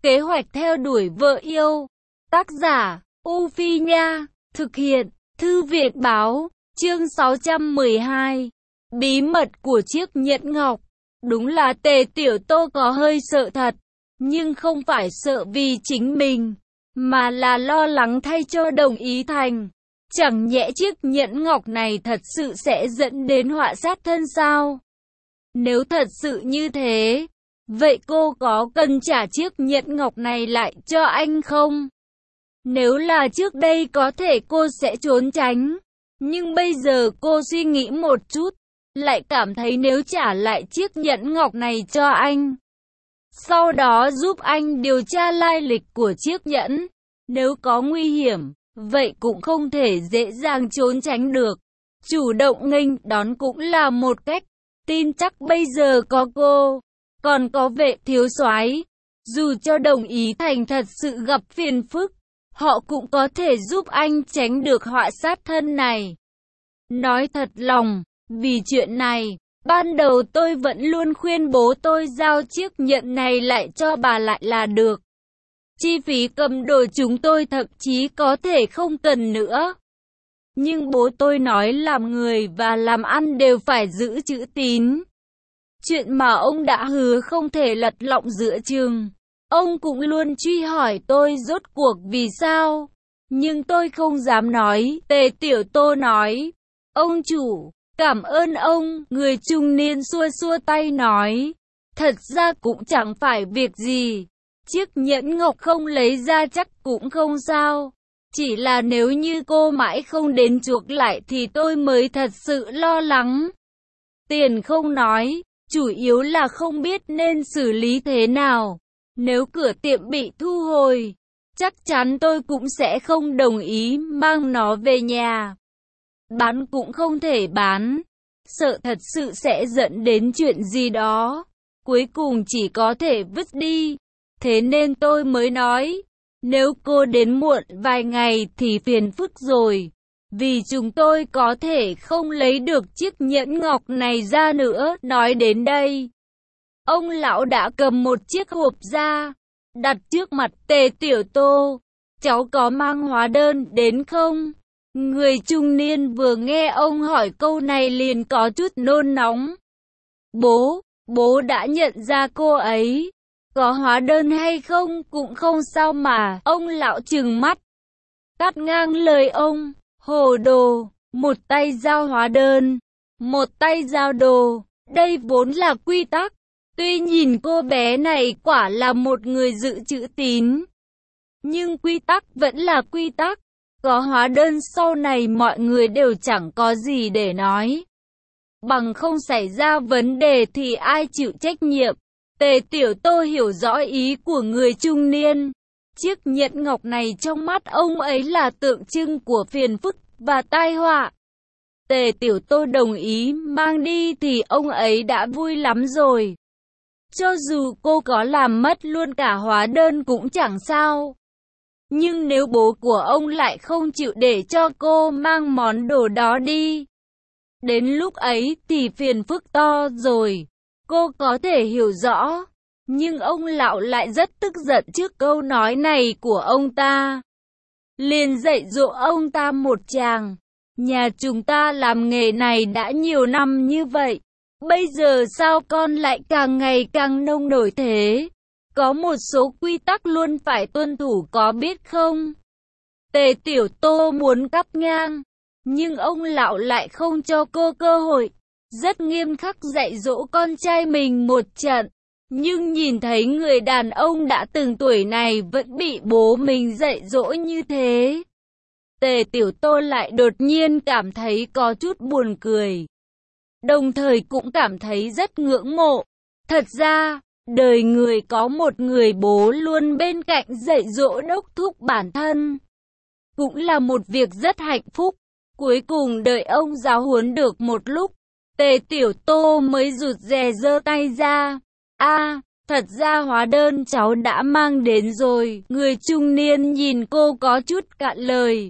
Kế hoạch theo đuổi vợ yêu. Tác giả, U Phi Nha. Thực hiện, Thư viện Báo. Chương 612. Bí mật của chiếc nhẫn ngọc. Đúng là Tề Tiểu Tô có hơi sợ thật. Nhưng không phải sợ vì chính mình, mà là lo lắng thay cho Đồng Ý Thành. Chẳng nhẽ chiếc nhẫn ngọc này thật sự sẽ dẫn đến họa sát thân sao? Nếu thật sự như thế, vậy cô có cần trả chiếc nhẫn ngọc này lại cho anh không? Nếu là trước đây có thể cô sẽ trốn tránh. Nhưng bây giờ cô suy nghĩ một chút, lại cảm thấy nếu trả lại chiếc nhẫn ngọc này cho anh, sau đó giúp anh điều tra lai lịch của chiếc nhẫn, nếu có nguy hiểm, vậy cũng không thể dễ dàng trốn tránh được. Chủ động nghênh đón cũng là một cách. Tin chắc bây giờ có cô, còn có Vệ thiếu soái, dù cho Đồng Ý Thành thật sự gặp phiền phức, họ cũng có thể giúp anh tránh được họa sát thân này. Nói thật lòng, vì chuyện này, ban đầu tôi vẫn luôn khuyên bố tôi giao chiếc nhẫn này lại cho bà lại là được. Chi phí cầm đồ chúng tôi thậm chí có thể không cần nữa. Nhưng bố tôi nói làm người và làm ăn đều phải giữ chữ tín. Chuyện mà ông đã hứa không thể lật lọng giữa chừng. Ông cũng luôn truy hỏi tôi rốt cuộc vì sao. Nhưng tôi không dám nói. Tề Tiểu Tô nói. Ông chủ, cảm ơn ông. Người trung niên xua xua tay nói. Thật ra cũng chẳng phải việc gì. Chiếc nhẫn ngọc không lấy ra chắc cũng không sao. Chỉ là nếu như cô mãi không đến chuộc lại thì tôi mới thật sự lo lắng. Tiền không nói, chủ yếu là không biết nên xử lý thế nào. Nếu cửa tiệm bị thu hồi, chắc chắn tôi cũng sẽ không đồng ý mang nó về nhà. Bán cũng không thể bán, sợ thật sự sẽ dẫn đến chuyện gì đó. Cuối cùng chỉ có thể vứt đi. Thế nên tôi mới nói, nếu cô đến muộn vài ngày thì phiền phức rồi. Vì chúng tôi có thể không lấy được chiếc nhẫn ngọc này ra nữa. Nói đến đây, ông lão đã cầm một chiếc hộp ra, đặt trước mặt Tề Tiểu Tô. Cháu có mang hóa đơn đến không? Người trung niên vừa nghe ông hỏi câu này liền có chút nôn nóng. Bố đã nhận ra cô ấy. Có hóa đơn hay không cũng không sao mà. Ông lão trừng mắt, cắt ngang lời ông. Hồ đồ, một tay giao hóa đơn, một tay giao đồ. Đây vốn là quy tắc. Tuy nhìn cô bé này quả là một người giữ chữ tín, nhưng quy tắc vẫn là quy tắc. Có hóa đơn sau này mọi người đều chẳng có gì để nói. Bằng không xảy ra vấn đề thì ai chịu trách nhiệm. Tề Tiểu Tô hiểu rõ ý của người trung niên. Chiếc nhẫn ngọc này trong mắt ông ấy là tượng trưng của phiền phức và tai họa. Tề Tiểu Tô đồng ý mang đi thì ông ấy đã vui lắm rồi. Cho dù cô có làm mất luôn cả hóa đơn cũng chẳng sao. Nhưng nếu bố của ông lại không chịu để cho cô mang món đồ đó đi, đến lúc ấy thì phiền phức to rồi. Cô có thể hiểu rõ, nhưng ông lão lại rất tức giận trước câu nói này của ông ta. Liền dạy dỗ ông ta một tràng. Nhà chúng ta làm nghề này đã nhiều năm như vậy. Bây giờ sao con lại càng ngày càng nông nổi thế? Có một số quy tắc luôn phải tuân thủ có biết không? Tề Tiểu Tô muốn cắt ngang, nhưng ông lão lại không cho cô cơ hội. Rất nghiêm khắc dạy dỗ con trai mình một trận. Nhưng nhìn thấy người đàn ông đã từng tuổi này vẫn bị bố mình dạy dỗ như thế, Tề Tiểu Tô lại đột nhiên cảm thấy có chút buồn cười. Đồng thời cũng cảm thấy rất ngưỡng mộ. Thật ra, đời người có một người bố luôn bên cạnh dạy dỗ đốc thúc bản thân, cũng là một việc rất hạnh phúc. Cuối cùng đợi ông giáo huấn được một lúc, Tề Tiểu Tô mới rụt rè giơ tay ra. Thật ra hóa đơn cháu đã mang đến rồi. Người trung niên nhìn cô có chút cạn lời.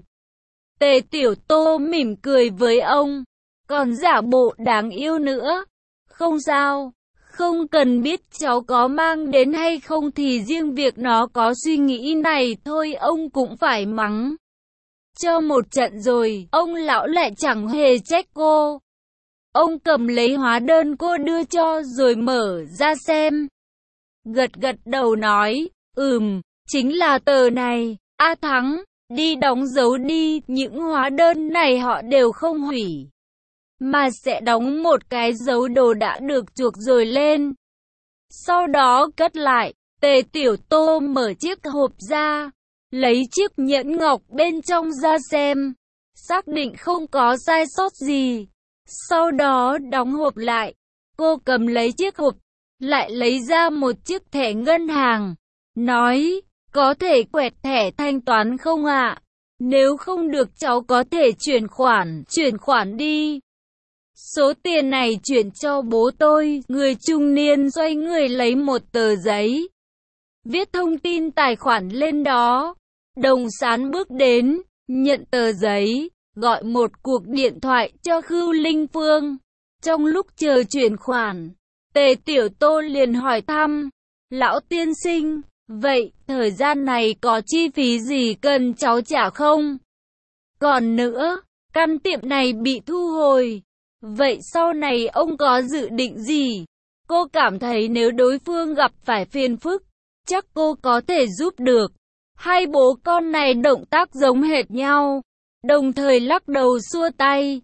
Tề Tiểu Tô mỉm cười với ông, còn giả bộ đáng yêu nữa. Không sao, Không cần biết cháu có mang đến hay không thì riêng việc nó có suy nghĩ này thôi ông cũng phải mắng cho một trận rồi. Ông lão lại chẳng hề trách cô. Ông cầm lấy hóa đơn cô đưa cho rồi mở ra xem. Gật gật đầu nói, chính là tờ này. A Thắng, đi đóng dấu đi, những hóa đơn này họ đều không hủy, mà sẽ đóng một cái dấu đồ đã được chuộc rồi lên. Sau đó cất lại. Tề Tiểu Tô mở chiếc hộp ra, lấy chiếc nhẫn ngọc bên trong ra xem, xác định không có sai sót gì. Sau đó đóng hộp lại. Cô cầm lấy chiếc hộp, lại lấy ra một chiếc thẻ ngân hàng, nói, có thể quẹt thẻ thanh toán không ạ? Nếu không được cháu có thể chuyển khoản đi. Số tiền này chuyển cho bố tôi. Người trung niên xoay người lấy một tờ giấy, viết thông tin tài khoản lên đó. Đồng Sán bước đến, nhận tờ giấy, gọi một cuộc điện thoại cho Khưu Linh Phương. Trong lúc chờ chuyển khoản, Tề Tiểu Tô liền hỏi thăm, lão tiên sinh, vậy thời gian này có chi phí gì cần cháu trả không? Còn nữa, căn tiệm này bị thu hồi, vậy sau này ông có dự định gì? Cô cảm thấy nếu đối phương gặp phải phiền phức, chắc cô có thể giúp được. Hai bố con này động tác giống hệt nhau, đồng thời lắc đầu xua tay.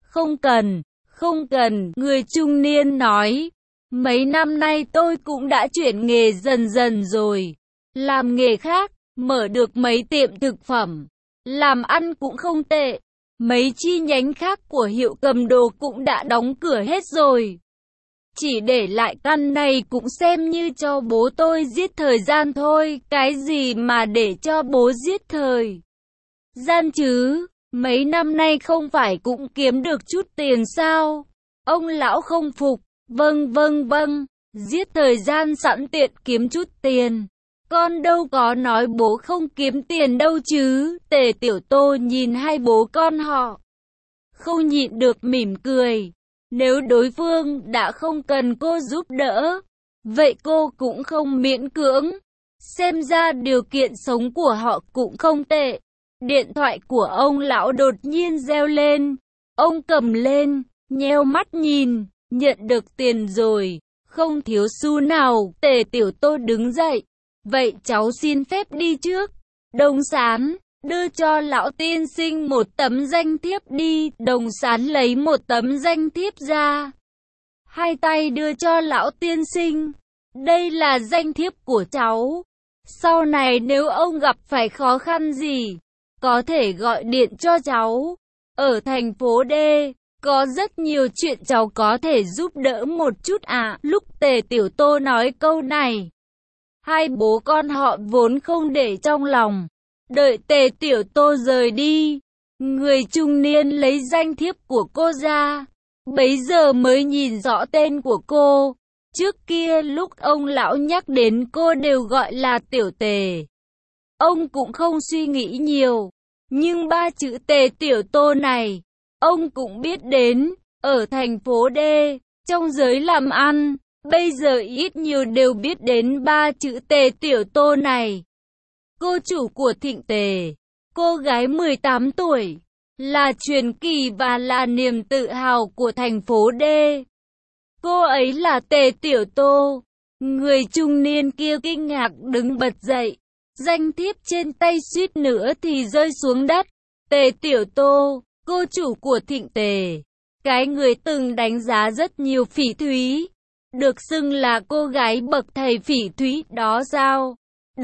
Không cần, người trung niên nói. Mấy năm nay tôi cũng đã chuyển nghề dần dần rồi. Làm nghề khác, mở được mấy tiệm thực phẩm. Làm ăn cũng không tệ. Mấy chi nhánh khác của hiệu cầm đồ cũng đã đóng cửa hết rồi. Chỉ để lại căn này cũng xem như cho bố tôi giết thời gian thôi. Cái gì mà để cho bố giết thời gian chứ? Mấy năm nay không phải cũng kiếm được chút tiền sao? Ông lão không phục. Vâng, giết thời gian sẵn tiện kiếm chút tiền. Con đâu có nói bố không kiếm tiền đâu chứ. Tề Tiểu Tô nhìn hai bố con họ, không nhịn được mỉm cười. Nếu đối phương đã không cần cô giúp đỡ, vậy cô cũng không miễn cưỡng. Xem ra điều kiện sống của họ cũng không tệ. Điện thoại của ông lão đột nhiên reo lên. Ông cầm lên, nheo mắt nhìn, nhận được tiền rồi, không thiếu xu nào. Tề Tiểu Tô đứng dậy, vậy cháu xin phép đi trước. Đồng Sán, đưa cho lão tiên sinh một tấm danh thiếp đi. Đồng Sán lấy một tấm danh thiếp ra, hai tay đưa cho lão tiên sinh. Đây là danh thiếp của cháu. Sau này nếu ông gặp phải khó khăn gì, có thể gọi điện cho cháu. Ở thành phố D, có rất nhiều chuyện cháu có thể giúp đỡ một chút ạ. Lúc Tề Tiểu Tô nói câu này, hai bố con họ vốn không để trong lòng. Đợi Tề Tiểu Tô rời đi, người trung niên lấy danh thiếp của cô ra. Bấy giờ mới nhìn rõ tên của cô. Trước kia lúc ông lão nhắc đến cô đều gọi là Tiểu Tề. Ông cũng không suy nghĩ nhiều. Nhưng ba chữ Tề Tiểu Tô này, ông cũng biết đến. Ở thành phố D, trong giới làm ăn, bây giờ ít nhiều đều biết đến ba chữ Tề Tiểu Tô này. Cô chủ của Thịnh Tề, cô gái 18 tuổi, là truyền kỳ và là niềm tự hào của thành phố D. Cô ấy là Tề Tiểu Tô. Người trung niên kia kinh ngạc đứng bật dậy. Danh thiếp trên tay suýt nữa thì rơi xuống đất. Tề Tiểu Tô, cô chủ của Thịnh Tề, cái người từng đánh giá rất nhiều phỉ thúy, được xưng là cô gái bậc thầy phỉ thúy đó sao?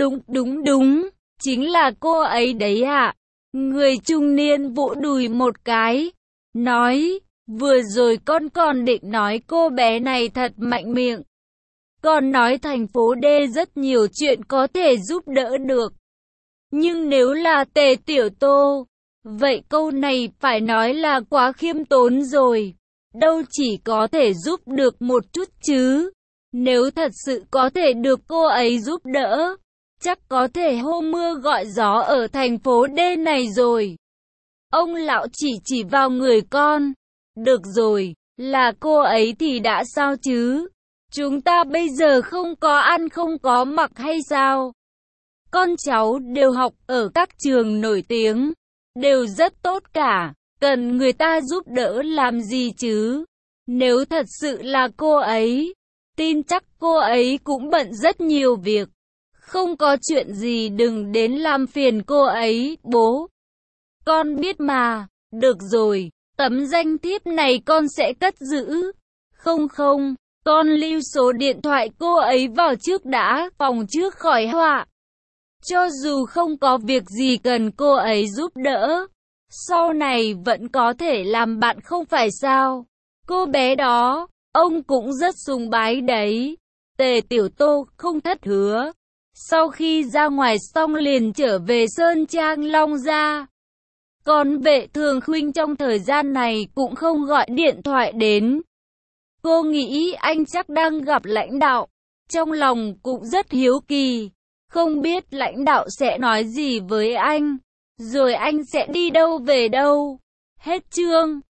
Đúng, chính là cô ấy đấy ạ. Người trung niên vỗ đùi một cái, nói, vừa rồi con còn định nói cô bé này thật mạnh miệng. Còn nói thành phố D rất nhiều chuyện có thể giúp đỡ được. Nhưng nếu là Tề Tiểu Tô, vậy câu này phải nói là quá khiêm tốn rồi. Đâu chỉ có thể giúp được một chút chứ. Nếu thật sự có thể được cô ấy giúp đỡ, chắc có thể hô mưa gọi gió ở thành phố D này rồi. Ông lão chỉ vào người con. Được rồi, là cô ấy thì đã sao chứ? Chúng ta bây giờ không có ăn không có mặc hay sao? Con cháu đều học ở các trường nổi tiếng, đều rất tốt cả, cần người ta giúp đỡ làm gì chứ? Nếu thật sự là cô ấy, tin chắc cô ấy cũng bận rất nhiều việc. Không có chuyện gì đừng đến làm phiền cô ấy, bố. Con biết mà, được rồi, tấm danh thiếp này con sẽ cất giữ. Không, con lưu số điện thoại cô ấy vào trước đã, phòng trước khỏi họa. Cho dù không có việc gì cần cô ấy giúp đỡ, sau này vẫn có thể làm bạn không phải sao? Cô bé đó, ông cũng rất sùng bái đấy. Tề Tiểu Tô không thất hứa. Sau khi ra ngoài xong liền trở về Sơn Trang Long Gia. Còn Vệ Thường Khuynh trong thời gian này cũng không gọi điện thoại đến. Cô nghĩ anh chắc đang gặp lãnh đạo. Trong lòng cũng rất hiếu kỳ. Không biết lãnh đạo sẽ nói gì với anh. Rồi anh sẽ đi đâu về đâu. Hết chương.